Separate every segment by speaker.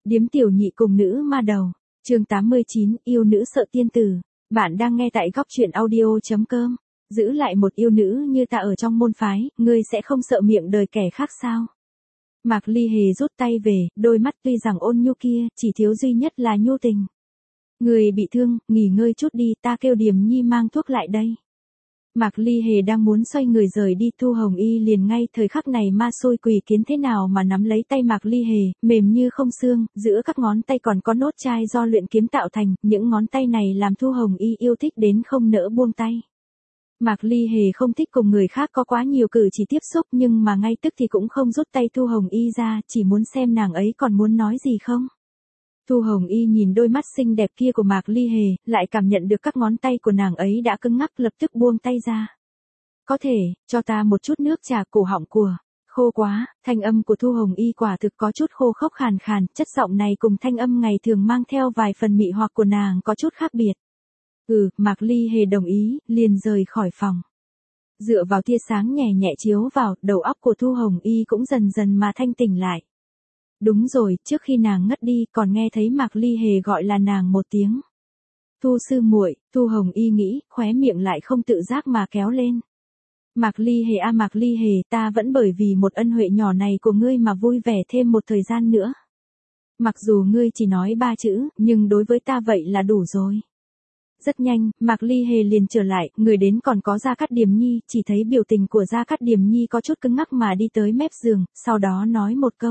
Speaker 1: Điếm tiểu nhị cùng nữ ma đầu. Chương 89, yêu nữ sợ tiên tử. Bạn đang nghe tại góc truyện audio.com. Giữ lại một yêu nữ như ta ở trong môn phái, ngươi sẽ không sợ miệng đời kẻ khác sao? Mạc Ly Hề rút tay về, đôi mắt tuy rằng ôn nhu kia, chỉ thiếu duy nhất là nhu tình. Người bị thương, nghỉ ngơi chút đi, ta kêu Điềm Nhi mang thuốc lại đây. Mạc Ly Hề đang muốn xoay người rời đi, Thu Hồng Y liền ngay thời khắc này ma xôi quỷ kiến thế nào mà nắm lấy tay Mạc Ly Hề, mềm như không xương, giữa các ngón tay còn có nốt chai do luyện kiếm tạo thành, những ngón tay này làm Thu Hồng Y yêu thích đến không nỡ buông tay. Mạc Ly Hề không thích cùng người khác có quá nhiều cử chỉ tiếp xúc nhưng mà ngay tức thì cũng không rút tay Thu Hồng Y ra, chỉ muốn xem nàng ấy còn muốn nói gì không. Thu Hồng Y nhìn đôi mắt xinh đẹp kia của Mạc Ly Hề, lại cảm nhận được các ngón tay của nàng ấy đã cứng ngắc, lập tức buông tay ra. Có thể, cho ta một chút nước trà, cổ họng của. Khô quá, thanh âm của Thu Hồng Y quả thực có chút khô khốc khàn khàn, chất giọng này cùng thanh âm ngày thường mang theo vài phần mị hoặc của nàng có chút khác biệt. Mạc Ly Hề đồng ý, liền rời khỏi phòng. Dựa vào tia sáng nhẹ nhẹ chiếu vào, đầu óc của Thu Hồng Y cũng dần dần mà thanh tỉnh lại. Đúng rồi, trước khi nàng ngất đi, còn nghe thấy Mạc Ly Hề gọi là nàng một tiếng. Thu sư muội, Thu Hồng Y nghĩ, khóe miệng lại không tự giác mà kéo lên. Mạc Ly Hề à, Mạc Ly Hề, ta vẫn bởi vì một ân huệ nhỏ này của ngươi mà vui vẻ thêm một thời gian nữa. Mặc dù ngươi chỉ nói 3 chữ, nhưng đối với ta vậy là đủ rồi. Rất nhanh, Mạc Ly Hề liền trở lại, người đến còn có Gia Cát Điềm Nhi, chỉ thấy biểu tình của Gia Cát Điềm Nhi có chút cứng ngắc mà đi tới mép giường, sau đó nói một câu.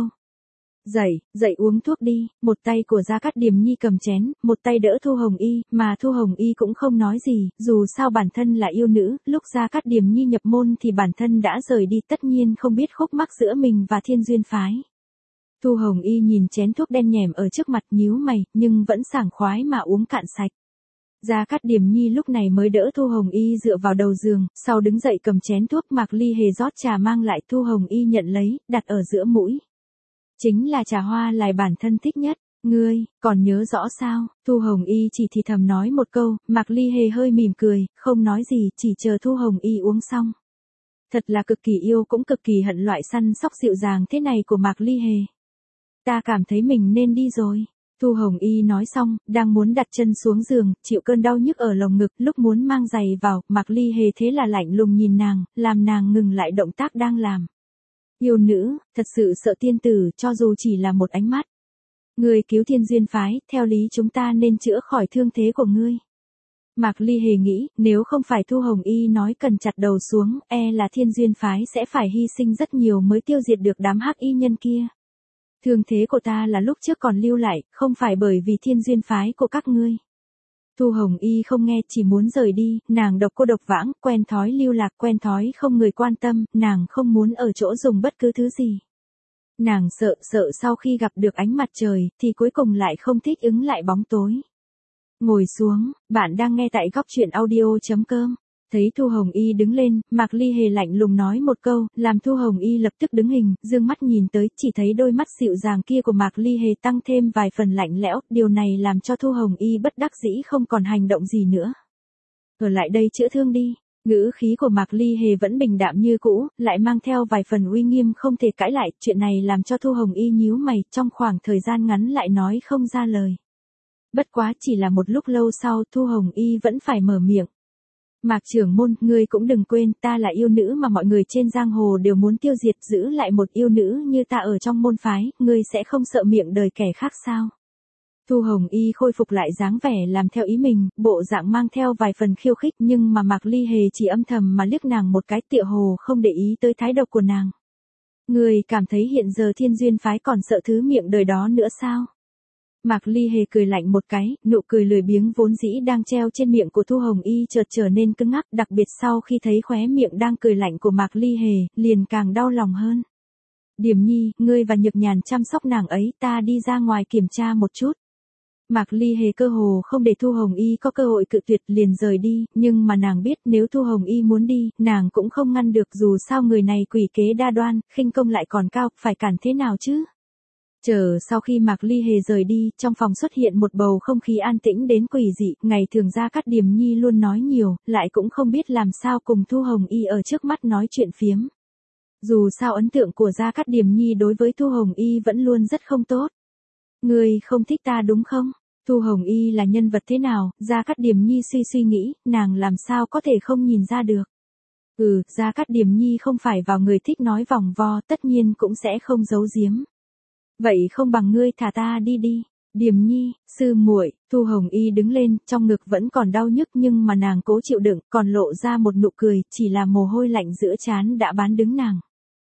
Speaker 1: Dậy uống thuốc đi, một tay của Gia Cát Điềm Nhi cầm chén, một tay đỡ Thu Hồng Y, mà Thu Hồng Y cũng không nói gì, dù sao bản thân là yêu nữ, lúc Gia Cát Điềm Nhi nhập môn thì bản thân đã rời đi, tất nhiên không biết khúc mắc giữa mình và Thiên Duyên phái. Thu Hồng Y nhìn chén thuốc đen nhèm ở trước mặt nhíu mày, nhưng vẫn sảng khoái mà uống cạn sạch. Gia Cát Điềm Nhi lúc này mới đỡ Thu Hồng Y dựa vào đầu giường, sau đứng dậy cầm chén thuốc, Mạc Ly Hề rót trà mang lại, Thu Hồng Y nhận lấy, đặt ở giữa mũi. Chính là trà hoa lài bản thân thích nhất, ngươi, còn nhớ rõ sao? Thu Hồng Y chỉ thì thầm nói một câu, Mạc Ly Hề hơi mỉm cười, không nói gì, chỉ chờ Thu Hồng Y uống xong. Thật là cực kỳ yêu cũng cực kỳ hận loại săn sóc dịu dàng thế này của Mạc Ly Hề. Ta cảm thấy mình nên đi rồi. Thu Hồng Y nói xong, đang muốn đặt chân xuống giường, chịu cơn đau nhức ở lồng ngực, lúc muốn mang giày vào, Mạc Ly Hề thế là lạnh lùng nhìn nàng, làm nàng ngừng lại động tác đang làm. Yêu nữ, thật sự sợ tiên tử, cho dù chỉ là một ánh mắt. Ngươi cứu Thiên Duyên phái, theo lý chúng ta nên chữa khỏi thương thế của ngươi. Mạc Ly Hề nghĩ, nếu không phải Thu Hồng Y nói cần chặt đầu xuống, e là Thiên Duyên phái sẽ phải hy sinh rất nhiều mới tiêu diệt được đám hắc y nhân kia. Thương thế của ta là lúc trước còn lưu lại, không phải bởi vì Thiên Duyên phái của các ngươi. Thu Hồng Y không nghe, chỉ muốn rời đi, nàng độc cô độc vãng, quen thói lưu lạc, quen thói không người quan tâm, nàng không muốn ở chỗ dùng bất cứ thứ gì. Nàng sợ sau khi gặp được ánh mặt trời, thì cuối cùng lại không thích ứng lại bóng tối. Ngồi xuống, bạn đang nghe tại góc truyện audio.com. Thấy Thu Hồng Y đứng lên, Mạc Ly Hề lạnh lùng nói một câu, làm Thu Hồng Y lập tức đứng hình, dương mắt nhìn tới, chỉ thấy đôi mắt dịu dàng kia của Mạc Ly Hề tăng thêm vài phần lạnh lẽo, điều này làm cho Thu Hồng Y bất đắc dĩ không còn hành động gì nữa. Ở lại đây chữa thương đi. Ngữ khí của Mạc Ly Hề vẫn bình đạm như cũ, lại mang theo vài phần uy nghiêm không thể cãi lại, chuyện này làm cho Thu Hồng Y nhíu mày, trong khoảng thời gian ngắn lại nói không ra lời. Bất quá chỉ là một lúc lâu sau, Thu Hồng Y vẫn phải mở miệng. Mạc trưởng môn, ngươi cũng đừng quên, ta là yêu nữ mà mọi người trên giang hồ đều muốn tiêu diệt, giữ lại một yêu nữ như ta ở trong môn phái, ngươi sẽ không sợ miệng đời kẻ khác sao? Thu Hồng Y khôi phục lại dáng vẻ làm theo ý mình, bộ dạng mang theo vài phần khiêu khích, nhưng mà Mạc Ly Hề chỉ âm thầm mà liếc nàng một cái, tựa hồ không để ý tới thái độ của nàng. Ngươi cảm thấy hiện giờ Thiên Duyên phái còn sợ thứ miệng đời đó nữa sao? Mạc Ly Hề cười lạnh một cái, nụ cười lười biếng vốn dĩ đang treo trên miệng của Thu Hồng Y chợt trở nên cứng ngắc, đặc biệt sau khi thấy khóe miệng đang cười lạnh của Mạc Ly Hề, liền càng đau lòng hơn. Điềm Nhi, ngươi và Nhược Nhàn chăm sóc nàng ấy, ta đi ra ngoài kiểm tra một chút. Mạc Ly Hề cơ hồ không để Thu Hồng Y có cơ hội cự tuyệt, liền rời đi, nhưng mà nàng biết nếu Thu Hồng Y muốn đi, nàng cũng không ngăn được, dù sao người này quỷ kế đa đoan, khinh công lại còn cao, phải cản thế nào chứ? Sau khi Mạc Ly Hề rời đi, trong phòng xuất hiện một bầu không khí an tĩnh đến quỷ dị, ngày thường Gia Cát Điềm Nhi luôn nói nhiều, lại cũng không biết làm sao cùng Thu Hồng Y ở trước mắt nói chuyện phiếm. Dù sao ấn tượng của Gia Cát Điềm Nhi đối với Thu Hồng Y vẫn luôn rất không tốt. Ngươi không thích ta đúng không? Thu Hồng Y là nhân vật thế nào? Gia Cát Điềm Nhi suy nghĩ, nàng làm sao có thể không nhìn ra được. Gia Cát Điềm Nhi không phải vào người thích nói vòng vo, tất nhiên cũng sẽ không giấu giếm. Vậy không bằng ngươi thả ta đi đi. Điềm Nhi, sư muội. Thu Hồng Y đứng lên, trong ngực vẫn còn đau nhức nhưng mà nàng cố chịu đựng, còn lộ ra một nụ cười, chỉ là mồ hôi lạnh giữa trán đã bán đứng nàng.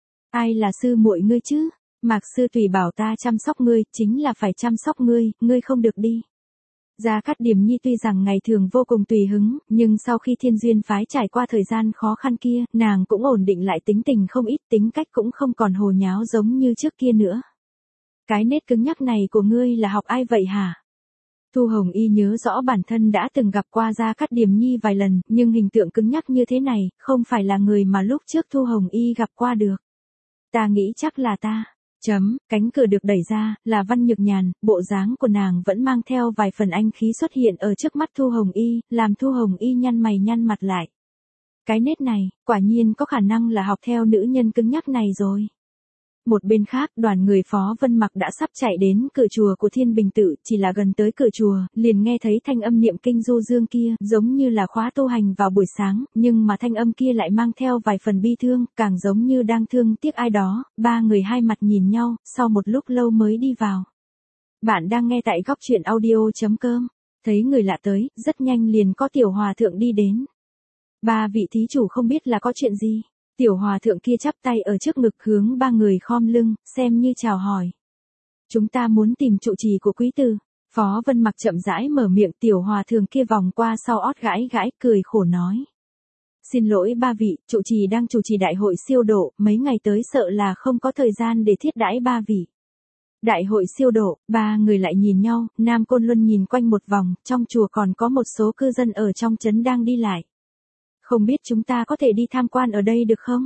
Speaker 1: Ai là sư muội ngươi chứ? Mạc sư tùy bảo ta chăm sóc ngươi, chính là phải chăm sóc ngươi, ngươi không được đi. Gia Cát Điềm Nhi tuy rằng ngày thường vô cùng tùy hứng, nhưng sau khi Thiên Duyên phái trải qua thời gian khó khăn kia, nàng cũng ổn định lại tính tình không ít, tính cách cũng không còn hồ nháo giống như trước kia nữa. Cái nết cứng nhắc này của ngươi là học ai vậy hả? Thu Hồng Y nhớ rõ bản thân đã từng gặp qua Gia Cát Điềm Nhi vài lần, nhưng hình tượng cứng nhắc như thế này, không phải là người mà lúc trước Thu Hồng Y gặp qua được. Ta nghĩ chắc là ta. Cánh cửa được đẩy ra, là Văn Nhược Nhàn, bộ dáng của nàng vẫn mang theo vài phần anh khí xuất hiện ở trước mắt Thu Hồng Y, làm Thu Hồng Y nhăn mày nhăn mặt lại. Cái nết này, quả nhiên có khả năng là học theo nữ nhân cứng nhắc này rồi. Một bên khác, đoàn người Phó Vân Mặc đã sắp chạy đến cửa chùa của Thiên Bình Tự, chỉ là gần tới cửa chùa, liền nghe thấy thanh âm niệm kinh du dương kia, giống như là khóa tu hành vào buổi sáng, nhưng mà thanh âm kia lại mang theo vài phần bi thương, càng giống như đang thương tiếc ai đó. Ba người hai mặt nhìn nhau, sau một lúc lâu mới đi vào. Bạn đang nghe tại góc truyện audio.com. Thấy người lạ tới, rất nhanh liền có tiểu hòa thượng đi đến. Ba vị thí chủ không biết là có chuyện gì. Tiểu hòa thượng kia chắp tay ở trước ngực hướng ba người khom lưng, xem như chào hỏi. Chúng ta muốn tìm trụ trì của quý tử. Phó Vân Mặc chậm rãi mở miệng, tiểu hòa thượng kia vòng qua sau ót gãi gãi, cười khổ nói. Xin lỗi ba vị, trụ trì đang chủ trì đại hội siêu độ, mấy ngày tới sợ là không có thời gian để thiết đãi ba vị. Đại hội siêu độ, ba người lại nhìn nhau, Nam Côn Luân nhìn quanh một vòng, trong chùa còn có một số cư dân ở trong trấn đang đi lại. Không biết chúng ta có thể đi tham quan ở đây được không?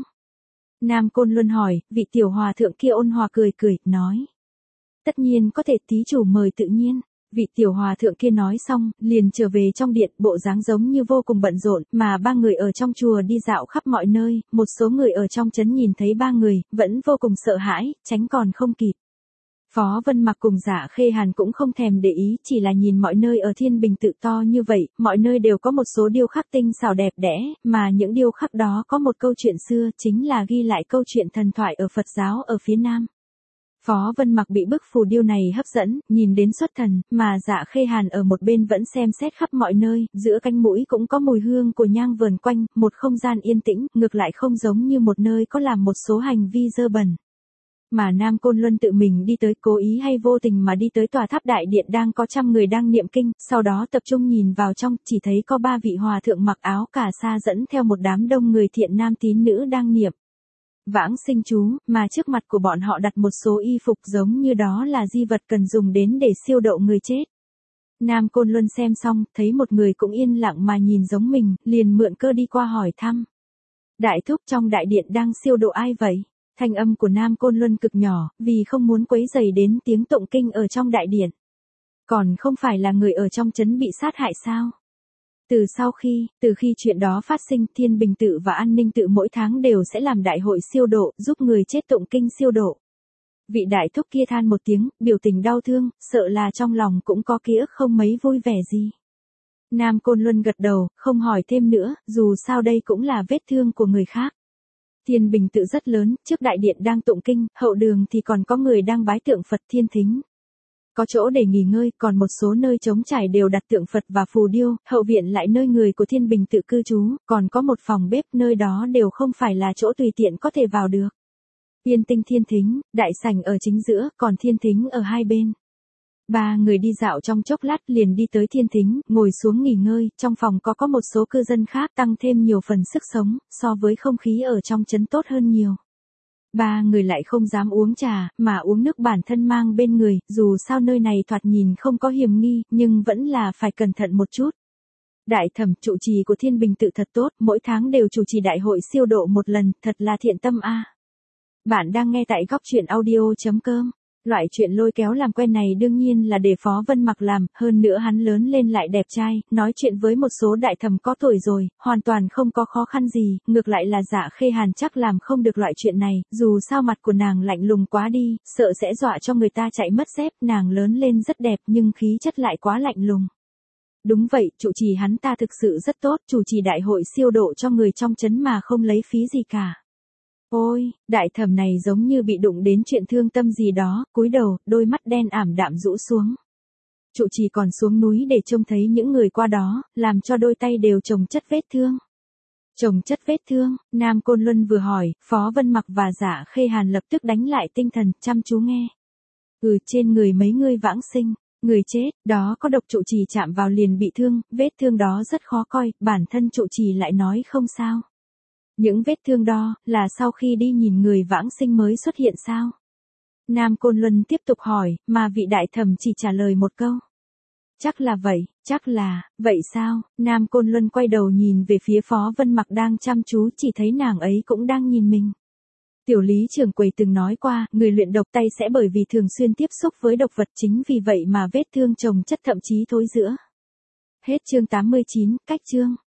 Speaker 1: Nam Côn Luân hỏi, vị tiểu hòa thượng kia ôn hòa cười cười, nói. Tất nhiên có thể, thí chủ mời tự nhiên. Vị tiểu hòa thượng kia nói xong, liền trở về trong điện, bộ dáng giống như vô cùng bận rộn, mà ba người ở trong chùa đi dạo khắp mọi nơi, một số người ở trong trấn nhìn thấy ba người, vẫn vô cùng sợ hãi, tránh còn không kịp. Phó Vân Mặc cùng Dạ Khê Hàn cũng không thèm để ý, chỉ là nhìn mọi nơi ở Thiên Bình Tự to như vậy, mọi nơi đều có một số điêu khắc tinh xảo đẹp đẽ, mà những điêu khắc đó có một câu chuyện xưa, chính là ghi lại câu chuyện thần thoại ở Phật giáo ở phía Nam. Phó Vân Mặc bị bức phù điêu này hấp dẫn, nhìn đến xuất thần, mà Dạ Khê Hàn ở một bên vẫn xem xét khắp mọi nơi, giữa cánh mũi cũng có mùi hương của nhang vờn quanh, một không gian yên tĩnh, ngược lại không giống như một nơi có làm một số hành vi dơ bẩn. Mà Nam Côn Luân tự mình đi tới, cố ý hay vô tình mà đi tới tòa tháp đại điện đang có trăm người đang niệm kinh, sau đó tập trung nhìn vào trong, chỉ thấy có ba vị hòa thượng mặc áo cà sa dẫn theo một đám đông người thiện nam tín nữ đang niệm vãng sinh chú, mà trước mặt của bọn họ đặt một số y phục giống như đó là di vật cần dùng đến để siêu độ người chết. Nam Côn Luân xem xong, thấy một người cũng yên lặng mà nhìn giống mình, liền mượn cơ đi qua hỏi thăm. Đại thúc, trong đại điện đang siêu độ ai vậy? Thanh âm của Nam Côn Luân cực nhỏ, vì không muốn quấy rầy đến tiếng tụng kinh ở trong đại điện. Còn không phải là người ở trong trấn bị sát hại sao? Từ khi chuyện đó phát sinh, Thiên Bình Tự và An Ninh Tự mỗi tháng đều sẽ làm đại hội siêu độ, giúp người chết tụng kinh siêu độ. Vị đại thúc kia than một tiếng, biểu tình đau thương, sợ là trong lòng cũng có ký ức không mấy vui vẻ gì. Nam Côn Luân gật đầu, không hỏi thêm nữa, dù sao đây cũng là vết thương của người khác. Thiên Bình Tự rất lớn, trước đại điện đang tụng kinh, hậu đường thì còn có người đang bái tượng Phật Thiên Thính. Có chỗ để nghỉ ngơi, còn một số nơi trống trải đều đặt tượng Phật và phù điêu, hậu viện lại nơi người của Thiên Bình Tự cư trú, còn có một phòng bếp, nơi đó đều không phải là chỗ tùy tiện có thể vào được. Yên tinh Thiên Thính, đại sảnh ở chính giữa, còn Thiên Thính ở hai bên. Ba người đi dạo trong chốc lát liền đi tới Thiên Thính, ngồi xuống nghỉ ngơi, trong phòng có một số cư dân khác tăng thêm nhiều phần sức sống, so với không khí ở trong trấn tốt hơn nhiều. Ba người lại không dám uống trà, mà uống nước bản thân mang bên người, dù sao nơi này thoạt nhìn không có hiểm nghi, nhưng vẫn là phải cẩn thận một chút. Đại thẩm, trụ trì của Thiên Bình Tự thật tốt, mỗi tháng đều chủ trì đại hội siêu độ một lần, thật là thiện tâm a. Bạn đang nghe tại góc truyện audio.com. Loại chuyện lôi kéo làm quen này đương nhiên là để Phó Vân Mặc làm, hơn nữa hắn lớn lên lại đẹp trai, nói chuyện với một số đại thẩm có tuổi rồi, hoàn toàn không có khó khăn gì, ngược lại là Dạ Khê Hàn chắc làm không được loại chuyện này, dù sao mặt của nàng lạnh lùng quá đi, sợ sẽ dọa cho người ta chạy mất dép, nàng lớn lên rất đẹp nhưng khí chất lại quá lạnh lùng. Đúng vậy, trụ trì hắn ta thực sự rất tốt, chủ trì đại hội siêu độ cho người trong trấn mà không lấy phí gì cả. Ôi, đại thẩm này giống như bị đụng đến chuyện thương tâm gì đó, cúi đầu, đôi mắt đen ảm đạm rũ xuống. Trụ trì còn xuống núi để trông thấy những người qua đó, làm cho đôi tay đều chồng chất vết thương. Chồng chất vết thương, Nam Côn Luân vừa hỏi, Phó Vân Mặc và Dạ Khê Hàn lập tức đánh lại tinh thần, chăm chú nghe. Trên người mấy người vãng sinh, người chết, đó có độc, trụ trì chạm vào liền bị thương, vết thương đó rất khó coi, bản thân trụ trì lại nói không sao. Những vết thương đó, là sau khi đi nhìn người vãng sinh mới xuất hiện sao? Nam Côn Luân tiếp tục hỏi, mà vị đại thẩm chỉ trả lời một câu. Chắc là vậy, vậy sao? Nam Côn Luân quay đầu nhìn về phía Phó Vân Mặc đang chăm chú, chỉ thấy nàng ấy cũng đang nhìn mình. Tiểu Lý trưởng quầy từng nói qua, người luyện độc tay sẽ bởi vì thường xuyên tiếp xúc với độc vật, chính vì vậy mà vết thương chồng chất thậm chí thối rữa. Hết chương 89, cách chương.